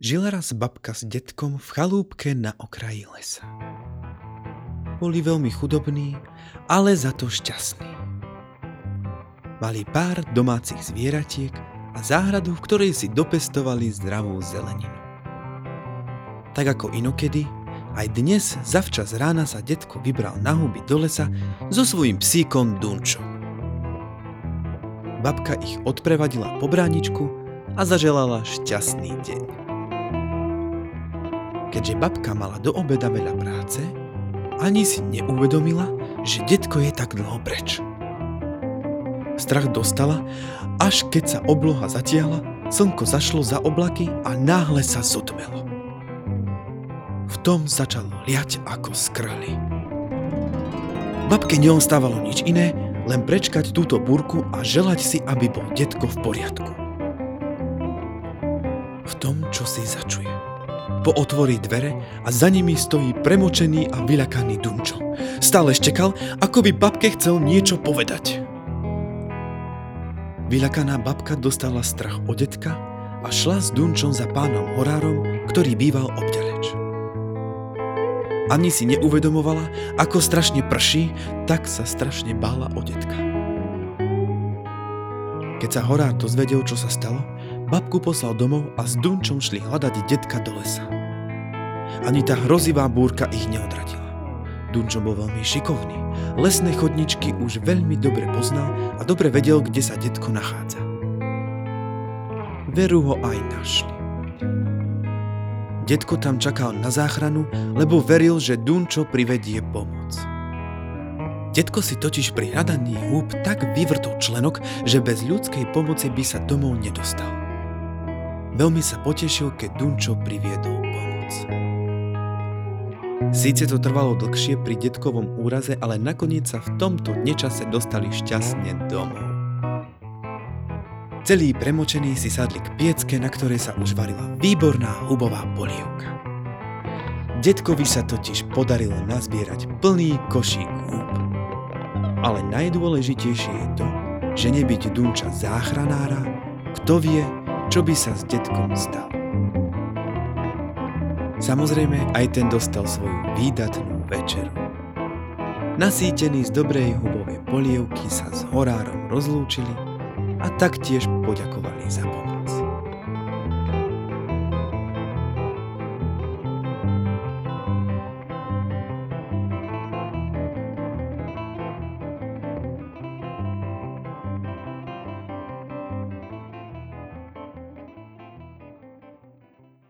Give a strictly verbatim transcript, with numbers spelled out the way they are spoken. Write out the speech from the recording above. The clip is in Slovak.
Žila raz babka s detkom v chalúbke na okraji lesa. Boli veľmi chudobní, ale za to šťastní. Mali pár domácich zvieratiek a záhradu, v ktorej si dopestovali zdravú zeleninu. Tak ako inokedy, aj dnes zavčas rána sa detko vybral na huby do lesa so svojím psíkom Dunčom. Babka ich odprevadila po bráničku a zaželala šťastný deň. Keďže babka mala do obeda veľa práce, ani si neuvedomila, že detko je tak dlho preč. Strach dostala, až keď sa obloha zatiahla, slnko zašlo za oblaky a náhle sa zotmelo. V tom začalo liať ako z krhly. Babke neostávalo nič iné, len prečkať túto búrku a želať si, aby bol detko v poriadku. V tom, čo si začuje. Pootvorí dvere a za nimi stojí premočený a vyľakaný Dunčo. Stále štekal, ako by babke chcel niečo povedať. Vyľakaná babka dostala strach od detka a šla s Dunčom za pánom horárom, ktorý býval obďaleč. Ani si neuvedomovala, ako strašne prší, tak sa strašne bála o detka. Keď sa horár dozvedel, čo sa stalo, babku poslal domov a s Dunčom šli hľadať detka do lesa. Ani tá hrozivá búrka ich neodradila. Dunčo bol veľmi šikovný, lesné chodničky už veľmi dobre poznal a dobre vedel, kde sa detko nachádza. Veru ho aj našli. Detko tam čakal na záchranu, lebo veril, že Dunčo privedie pomoc. Detko si totiž pri hľadaní húb tak vyvrtol členok, že bez ľudskej pomoci by sa domov nedostal. Veľmi sa potešil, keď Dunčo priviedol pomoc. Síce to trvalo dlhšie pri detkovom úraze, ale nakoniec sa v tomto nečase dostali šťastne domov. Celý premočený si sadli k piecke, na ktorej sa už varila výborná hubová polievka. Detkovi sa totiž podarilo nazbierať plný košík húb. Ale najdôležitejšie je to, že nebyť Dunča záchranára, kto vie, čo by sa s detkom stalo. Samozrejme, aj ten dostal svoju výdatnú večeru. Nasýtení z dobrej hubovej polievky sa s horárom rozlúčili a taktiež poďakovali za pomoc.